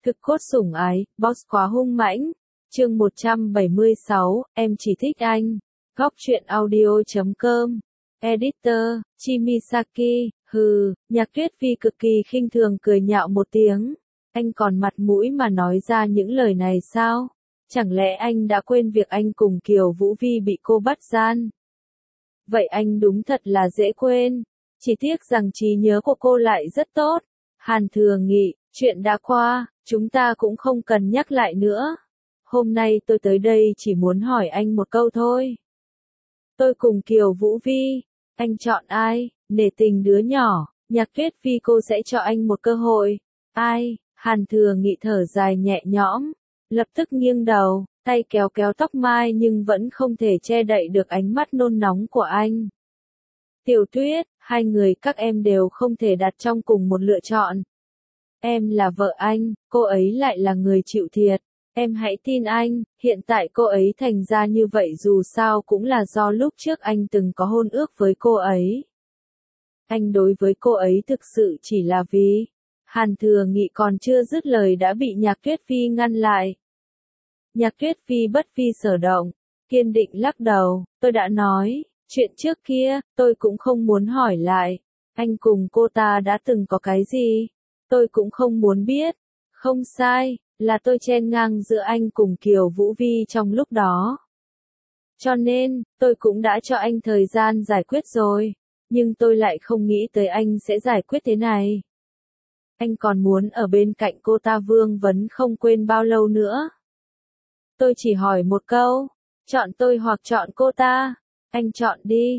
Thực cốt sủng ái, boss quá hung mãnh. Chương 176, em chỉ thích anh. Góc truyện audio.com. Editor, Chimisaki. Hừ, Nhạc Tuyết Vi cực kỳ khinh thường cười nhạo một tiếng. Anh còn mặt mũi mà nói ra những lời này sao? Chẳng lẽ anh đã quên việc anh cùng Kiều Vũ Vi bị cô bắt gian? Vậy anh đúng thật là dễ quên. Chỉ tiếc rằng trí nhớ của cô lại rất tốt. Hàn Thừa Nghị, chuyện đã qua, chúng ta cũng không cần nhắc lại nữa. Hôm nay tôi tới đây chỉ muốn hỏi anh một câu thôi. Tôi cùng Kiều Vũ Vi, anh chọn ai? Nể tình đứa nhỏ, Nhạc Tuyết Vi cô sẽ cho anh một cơ hội. Ai? Hàn Thừa Nghị thở dài nhẹ nhõm, lập tức nghiêng đầu, tay kéo kéo tóc mai nhưng vẫn không thể che đậy được ánh mắt nôn nóng của anh. Tiểu Tuyết, hai người các em đều không thể đặt trong cùng một lựa chọn. Em là vợ anh, cô ấy lại là người chịu thiệt. Em hãy tin anh, hiện tại cô ấy thành ra như vậy dù sao cũng là do lúc trước anh từng có hôn ước với cô ấy. Anh đối với cô ấy thực sự chỉ là vì... Hàn Thừa Nghị còn chưa dứt lời đã bị Nhạc Tuyết Vi ngăn lại. Nhạc Tuyết Vi bất vi sở động, kiên định lắc đầu, tôi đã nói, chuyện trước kia, tôi cũng không muốn hỏi lại. Anh cùng cô ta đã từng có cái gì? Tôi cũng không muốn biết. Không sai, là tôi chen ngang giữa anh cùng Kiều Vũ Vi trong lúc đó. Cho nên, tôi cũng đã cho anh thời gian giải quyết rồi. Nhưng tôi lại không nghĩ tới anh sẽ giải quyết thế này. Anh còn muốn ở bên cạnh cô ta vương vấn không quên bao lâu nữa. Tôi chỉ hỏi một câu, chọn tôi hoặc chọn cô ta. Anh chọn đi,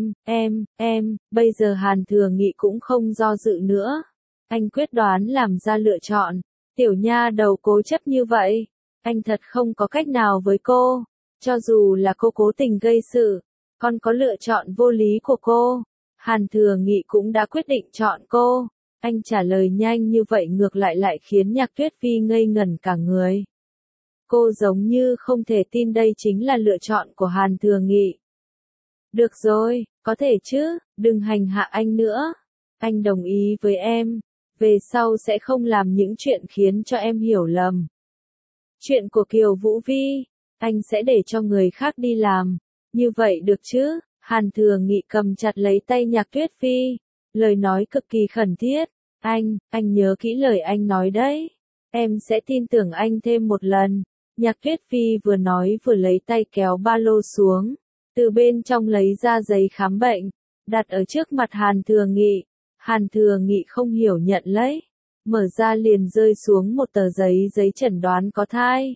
em, bây giờ Hàn Thừa Nghị cũng không do dự nữa. Anh quyết đoán làm ra lựa chọn. Tiểu nha đầu cố chấp như vậy, anh thật không có cách nào với cô. Cho dù là cô cố tình gây sự, còn có lựa chọn vô lý của cô. Hàn Thừa Nghị cũng đã quyết định chọn cô. Anh trả lời nhanh như vậy ngược lại khiến Nhạc Tuyết Vi ngây ngẩn cả người. Cô giống như không thể tin đây chính là lựa chọn của Hàn Thừa Nghị. Được rồi, có thể chứ, đừng hành hạ anh nữa. Anh đồng ý với em, về sau sẽ không làm những chuyện khiến cho em hiểu lầm. Chuyện của Kiều Vũ Vi, anh sẽ để cho người khác đi làm. Như vậy được chứ? Hàn Thừa Nghị cầm chặt lấy tay Nhạc Tuyết Vi, lời nói cực kỳ khẩn thiết. Anh nhớ kỹ lời anh nói đấy. Em sẽ tin tưởng anh thêm một lần. Nhạc Tuyết Vi vừa nói vừa lấy tay kéo ba lô xuống, từ bên trong lấy ra giấy khám bệnh, đặt ở trước mặt Hàn Thừa Nghị. Hàn Thừa Nghị không hiểu nhận lấy, mở ra liền rơi xuống một tờ giấy chẩn đoán có thai.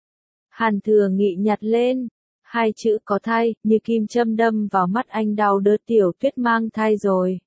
Hàn Thừa Nghị nhặt lên, hai chữ có thai, như kim châm đâm vào mắt anh đau đớn. Tiểu Tuyết mang thai rồi.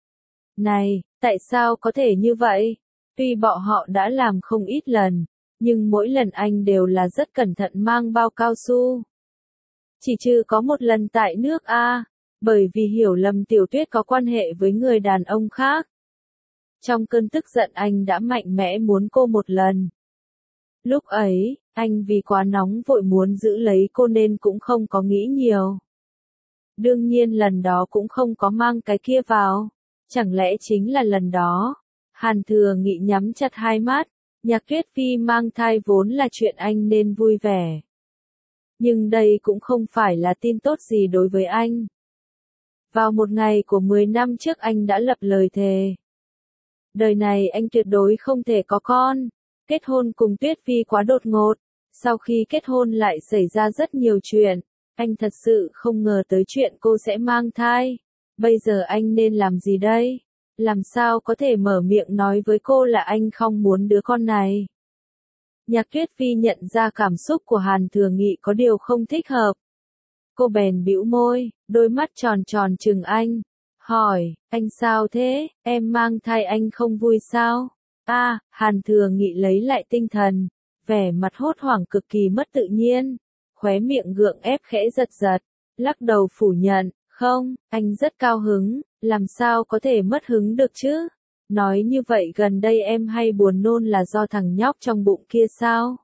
Này, tại sao có thể như vậy? Tuy bọn họ đã làm không ít lần, nhưng mỗi lần anh đều là rất cẩn thận mang bao cao su. Chỉ trừ có một lần tại nước A, bởi vì hiểu lầm Tiểu Tuyết có quan hệ với người đàn ông khác. Trong cơn tức giận anh đã mạnh mẽ muốn cô một lần. Lúc ấy, anh vì quá nóng vội muốn giữ lấy cô nên cũng không có nghĩ nhiều. Đương nhiên lần đó cũng không có mang cái kia vào. Chẳng lẽ chính là lần đó? Hàn Thừa Nghị nhắm chặt hai mắt. Nhạc Tuyết Vi mang thai vốn là chuyện anh nên vui vẻ. Nhưng đây cũng không phải là tin tốt gì đối với anh. Vào một ngày của 10 năm trước anh đã lập lời thề. Đời này anh tuyệt đối không thể có con. Kết hôn cùng Tuyết Vi quá đột ngột. Sau khi kết hôn lại xảy ra rất nhiều chuyện. Anh thật sự không ngờ tới chuyện cô sẽ mang thai. Bây giờ anh nên làm gì đây? Làm sao có thể mở miệng nói với cô là anh không muốn đứa con này? Nhạc Tuyết Vi nhận ra cảm xúc của Hàn Thừa Nghị có điều không thích hợp. Cô bèn bĩu môi, đôi mắt tròn tròn trừng anh. Hỏi, anh sao thế? Em mang thai anh không vui sao? Hàn Thừa Nghị lấy lại tinh thần, vẻ mặt hốt hoảng cực kỳ mất tự nhiên. Khóe miệng gượng ép khẽ giật giật, lắc đầu phủ nhận. Không, anh rất cao hứng, làm sao có thể mất hứng được chứ? Nói như vậy gần đây em hay buồn nôn là do thằng nhóc trong bụng kia sao?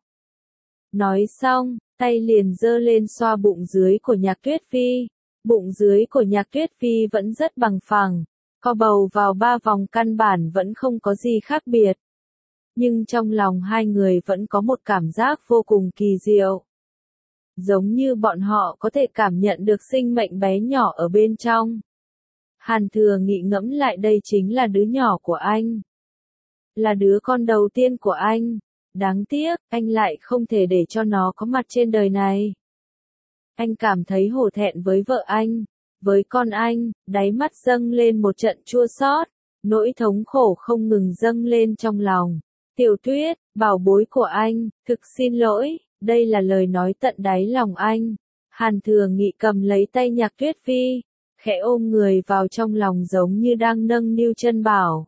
Nói xong, tay liền giơ lên xoa bụng dưới của Nhạc Tuyết Vi. Bụng dưới của Nhạc Tuyết Vi vẫn rất bằng phẳng, co bầu vào 3 vòng căn bản vẫn không có gì khác biệt. nhưng trong lòng hai người vẫn có một cảm giác vô cùng kỳ diệu. Giống như bọn họ có thể cảm nhận được sinh mệnh bé nhỏ ở bên trong. Hàn Thừa Nghị ngẫm lại đây chính là đứa nhỏ của anh. Là đứa con đầu tiên của anh. Đáng tiếc, anh lại không thể để cho nó có mặt trên đời này. Anh cảm thấy hổ thẹn với vợ anh, với con anh, đáy mắt dâng lên một trận chua xót, nỗi thống khổ không ngừng dâng lên trong lòng. Tiểu Tuyết, bảo bối của anh, thực xin lỗi, đây là lời nói tận đáy lòng anh. Hàn Thừa Nghị cầm lấy tay Nhạc Tuyết Phi, khẽ ôm người vào trong lòng giống như đang nâng niu chân bảo.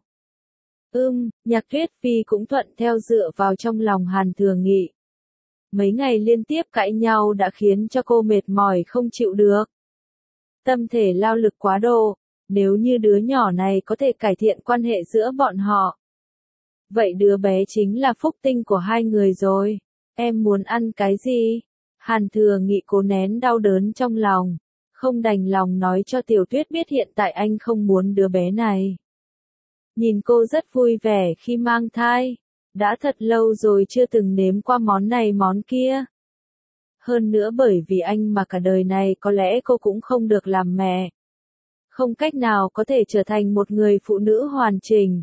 Nhạc Tuyết Phi cũng thuận theo dựa vào trong lòng Hàn Thừa Nghị. Mấy ngày liên tiếp cãi nhau đã khiến cho cô mệt mỏi không chịu được. Tâm thể lao lực quá độ, nếu như đứa nhỏ này có thể cải thiện quan hệ giữa bọn họ. Vậy đứa bé chính là phúc tinh của hai người rồi. Em muốn ăn cái gì? Hàn Thừa Nghị cố nén đau đớn trong lòng, không đành lòng nói cho Tiểu Tuyết biết hiện tại anh không muốn đứa bé này. Nhìn cô rất vui vẻ khi mang thai, đã thật lâu rồi chưa từng nếm qua món này món kia. Hơn nữa bởi vì anh mà cả đời này có lẽ cô cũng không được làm mẹ. Không cách nào có thể trở thành một người phụ nữ hoàn chỉnh.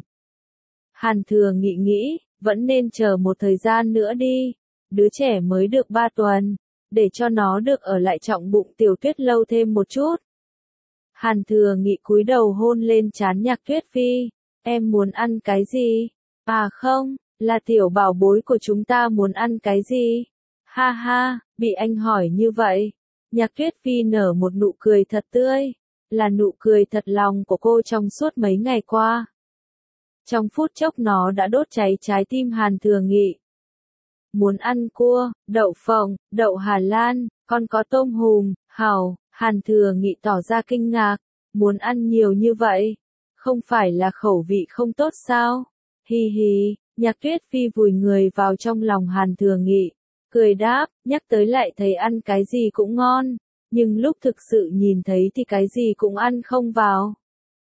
Hàn Thừa Nghị nghĩ, vẫn nên chờ một thời gian nữa đi, đứa trẻ mới được 3 tuần, để cho nó được ở lại trọng bụng Tiểu Tuyết lâu thêm một chút. Hàn Thừa Nghị cúi đầu hôn lên trán Nhạc Tuyết Phi, em muốn ăn cái gì? À không, là tiểu bảo bối của chúng ta muốn ăn cái gì? Ha ha, bị anh hỏi như vậy. Nhạc Tuyết Phi nở một nụ cười thật tươi, là nụ cười thật lòng của cô trong suốt mấy ngày qua. Trong phút chốc nó đã đốt cháy trái tim Hàn Thừa Nghị. Muốn ăn cua, đậu phộng, đậu Hà Lan, còn có tôm hùm, hàu. Hàn Thừa Nghị tỏ ra kinh ngạc. Muốn ăn nhiều như vậy? Không phải là khẩu vị không tốt sao? Hi hi, Nhạc Tuyết Phi vùi người vào trong lòng Hàn Thừa Nghị, cười đáp, nhắc tới lại thấy ăn cái gì cũng ngon, nhưng lúc thực sự nhìn thấy thì cái gì cũng ăn không vào.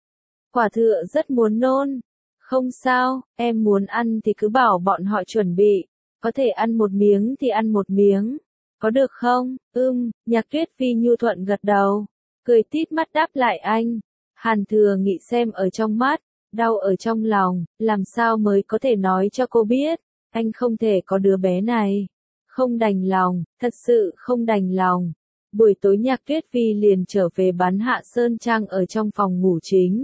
Quả thực rất muốn nôn. Không sao, em muốn ăn thì cứ bảo bọn họ chuẩn bị, có thể ăn một miếng thì ăn một miếng, có được không? Nhạc Tuyết Phi nhu thuận gật đầu, cười tít mắt đáp lại anh. Hàn Thừa Nghị xem ở trong mắt, đau ở trong lòng, làm sao mới có thể nói cho cô biết, anh không thể có đứa bé này. Không đành lòng, thật sự không đành lòng. Buổi tối Nhạc Tuyết Phi liền trở về bán hạ sơn trang ở trong phòng ngủ chính.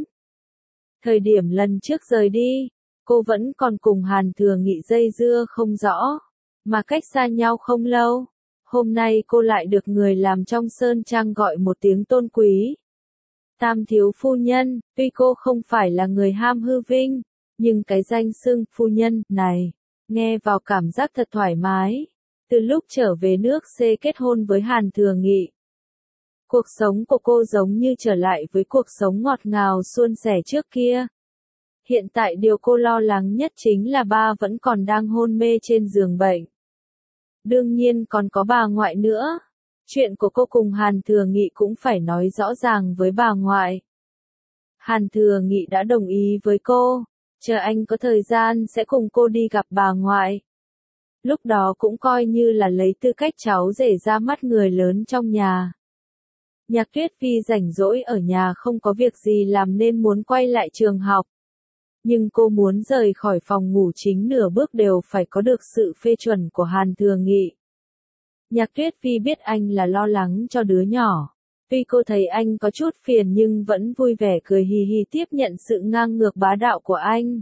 Thời điểm lần trước rời đi, cô vẫn còn cùng Hàn Thừa Nghị dây dưa không rõ, mà cách xa nhau không lâu. Hôm nay cô lại được người làm trong sơn trang gọi một tiếng tôn quý. Tam thiếu phu nhân, tuy cô không phải là người ham hư vinh, nhưng cái danh xưng phu nhân này, nghe vào cảm giác thật thoải mái. Từ lúc trở về nước C kết hôn với Hàn Thừa Nghị, cuộc sống của cô giống như trở lại với cuộc sống ngọt ngào suôn sẻ trước kia. Hiện tại điều cô lo lắng nhất chính là ba vẫn còn đang hôn mê trên giường bệnh. Đương nhiên còn có bà ngoại nữa. Chuyện của cô cùng Hàn Thừa Nghị cũng phải nói rõ ràng với bà ngoại. Hàn Thừa Nghị đã đồng ý với cô, chờ anh có thời gian sẽ cùng cô đi gặp bà ngoại. Lúc đó cũng coi như là lấy tư cách cháu rể ra mắt người lớn trong nhà. Nhạc Tuyết Phi rảnh rỗi ở nhà không có việc gì làm nên muốn quay lại trường học. Nhưng cô muốn rời khỏi phòng ngủ chính nửa bước đều phải có được sự phê chuẩn của Hàn Thừa Nghị. Nhạc Tuyết Phi biết anh là lo lắng cho đứa nhỏ. Tuy cô thấy anh có chút phiền nhưng vẫn vui vẻ cười hì hì tiếp nhận sự ngang ngược bá đạo của anh.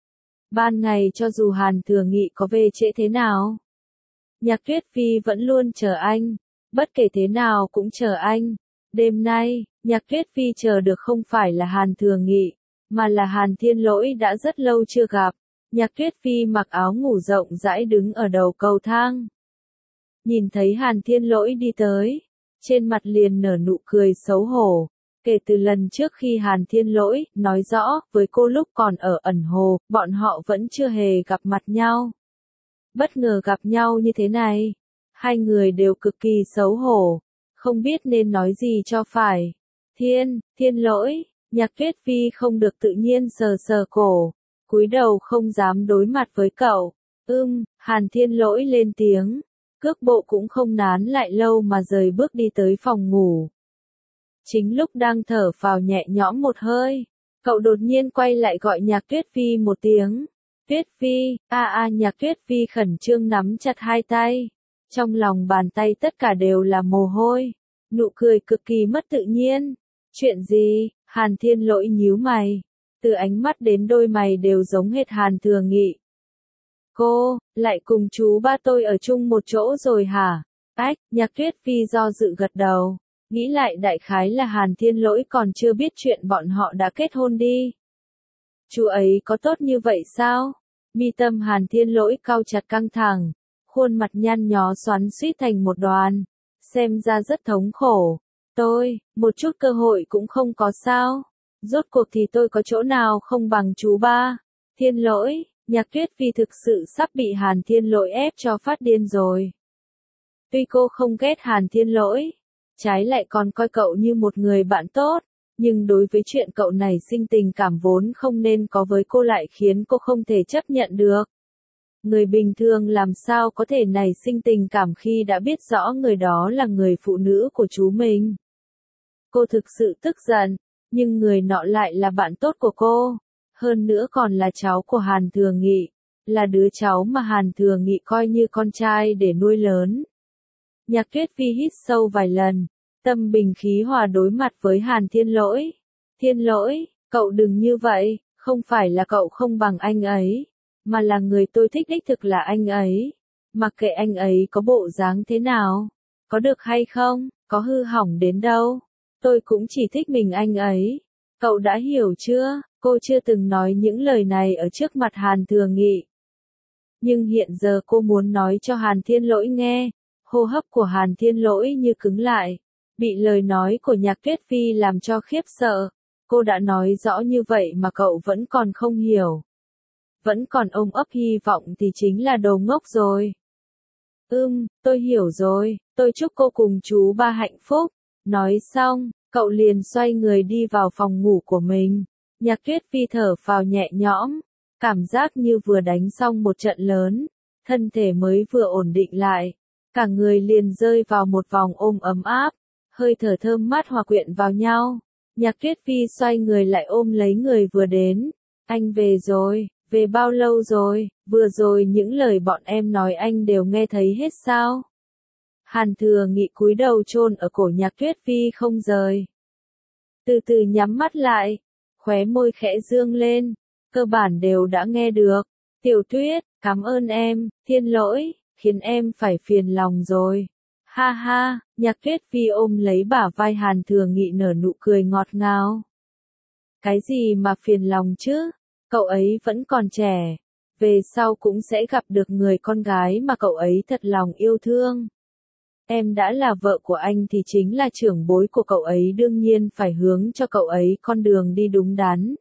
Ban ngày cho dù Hàn Thừa Nghị có về trễ thế nào, Nhạc Tuyết Phi vẫn luôn chờ anh, bất kể thế nào cũng chờ anh. Đêm nay, Nhạc Tuyết Phi chờ được không phải là Hàn Thừa Nghị, mà là Hàn Thiên Lỗi đã rất lâu chưa gặp. Nhạc Tuyết Phi mặc áo ngủ rộng rãi đứng ở đầu cầu thang. Nhìn thấy Hàn Thiên Lỗi đi tới, trên mặt liền nở nụ cười xấu hổ. Kể từ lần trước khi Hàn Thiên Lỗi nói rõ với cô lúc còn ở ẩn hồ, bọn họ vẫn chưa hề gặp mặt nhau. Bất ngờ gặp nhau như thế này, hai người đều cực kỳ xấu hổ, không biết nên nói gì cho phải. Thiên Lỗi, Nhạc Tuyết Phi không được tự nhiên sờ sờ cổ. cúi đầu không dám đối mặt với cậu. Hàn Thiên Lỗi lên tiếng, cước bộ cũng không nán lại lâu mà rời bước đi tới phòng ngủ. Chính lúc đang thở phào nhẹ nhõm một hơi, cậu đột nhiên quay lại gọi Nhạc Tuyết Phi một tiếng. Tuyết Phi, Nhạc Tuyết Phi khẩn trương nắm chặt hai tay. Trong lòng bàn tay tất cả đều là mồ hôi, nụ cười cực kỳ mất tự nhiên. Chuyện gì? Hàn Thiên Lỗi nhíu mày. Từ ánh mắt đến đôi mày đều giống hệt Hàn Thừa Nghị. Cô, lại cùng chú ba tôi ở chung một chỗ rồi hả? Nhạc Tuyết Phi do dự gật đầu. Nghĩ lại đại khái là Hàn Thiên Lỗi còn chưa biết chuyện bọn họ đã kết hôn đi. Chú ấy có tốt như vậy sao? Mi tâm Hàn Thiên Lỗi cau chặt căng thẳng, khuôn mặt nhăn nhó xoắn xuýt thành một đoàn, xem ra rất thống khổ. Tôi, một chút cơ hội cũng không có sao? Rốt cuộc thì tôi có chỗ nào không bằng chú ba? Thiên Lỗi, Nhạc Tuyết Phi thực sự sắp bị Hàn Thiên Lỗi ép cho phát điên rồi. Tuy cô không ghét Hàn Thiên Lỗi, trái lại còn coi cậu như một người bạn tốt, nhưng đối với chuyện cậu này sinh tình cảm vốn không nên có với cô lại khiến cô không thể chấp nhận được. Người bình thường làm sao có thể nảy sinh tình cảm khi đã biết rõ người đó là người phụ nữ của chú mình. Cô thực sự tức giận, nhưng người nọ lại là bạn tốt của cô, hơn nữa còn là cháu của Hàn Thừa Nghị, là đứa cháu mà Hàn Thừa Nghị coi như con trai để nuôi lớn. Nhạc Tuyết Phi hít sâu vài lần, tâm bình khí hòa đối mặt với Hàn Thiên Lỗi. Thiên Lỗi, cậu đừng như vậy, không phải là cậu không bằng anh ấy, mà là người tôi thích đích thực là anh ấy. Mặc kệ anh ấy có bộ dáng thế nào, có được hay không, có hư hỏng đến đâu, tôi cũng chỉ thích mình anh ấy. Cậu đã hiểu chưa? Cô chưa từng nói những lời này ở trước mặt Hàn Thừa Nghị. Nhưng hiện giờ cô muốn nói cho Hàn Thiên Lỗi nghe. Hô hấp của Hàn Thiên Lỗi như cứng lại, bị lời nói của Nhạc Tuyết Phi làm cho khiếp sợ. Cô đã nói rõ như vậy mà cậu vẫn còn không hiểu. Vẫn còn ôm ấp hy vọng thì chính là đồ ngốc rồi. Tôi hiểu rồi, tôi chúc cô cùng chú ba hạnh phúc. Nói xong, cậu liền xoay người đi vào phòng ngủ của mình. Nhạc Tuyết Phi thở phào nhẹ nhõm, cảm giác như vừa đánh xong một trận lớn, thân thể mới vừa ổn định lại. Cả người liền rơi vào một vòng ôm ấm áp, hơi thở thơm mát hòa quyện vào nhau. Nhạc Tuyết Phi xoay người lại ôm lấy người vừa đến. Anh về rồi, về bao lâu rồi, vừa rồi những lời bọn em nói anh đều nghe thấy hết sao? Hàn Thừa Nghị cúi đầu chôn ở cổ Nhạc Tuyết Phi không rời. Từ từ nhắm mắt lại, khóe môi khẽ dương lên, cơ bản đều đã nghe được. Tiểu Tuyết, cảm ơn em, Thiên Lỗi, khiến em phải phiền lòng rồi. Ha ha, Nhạc Tuyết Phi ôm lấy bả vai Hàn Thừa Nghị nở nụ cười ngọt ngào. Cái gì mà phiền lòng chứ, cậu ấy vẫn còn trẻ, về sau cũng sẽ gặp được người con gái mà cậu ấy thật lòng yêu thương. Em đã là vợ của anh thì chính là trưởng bối của cậu ấy, đương nhiên phải hướng cho cậu ấy con đường đi đúng đắn.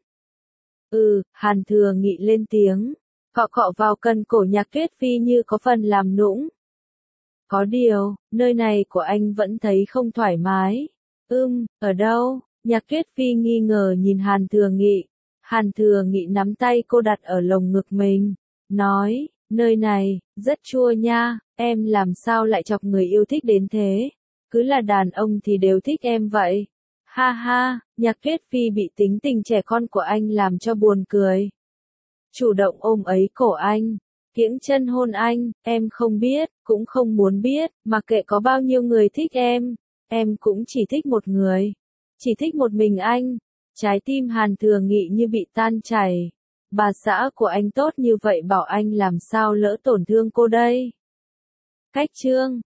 Hàn Thừa Nghị lên tiếng, cọ cọ vào cần cổ Nhạc Tuyết Phi như có phần làm nũng. Có điều, nơi này của anh vẫn thấy không thoải mái. Ở đâu? Nhạc Tuyết Phi nghi ngờ nhìn Hàn Thừa Nghị. Hàn Thừa Nghị nắm tay cô đặt ở lồng ngực mình, nói, nơi này, rất chua nha, em làm sao lại chọc người yêu thích đến thế? Cứ là đàn ông thì đều thích em vậy. Ha ha, Nhạc Tuyết Phi bị tính tình trẻ con của anh làm cho buồn cười. Chủ động ôm ấy cổ anh, kiễng chân hôn anh, em không biết, cũng không muốn biết, mặc kệ có bao nhiêu người thích em cũng chỉ thích một người, chỉ thích một mình anh. Trái tim Hàn Thừa Nghị như bị tan chảy. Bà xã của anh tốt như vậy bảo anh làm sao lỡ tổn thương cô đây. Cách chương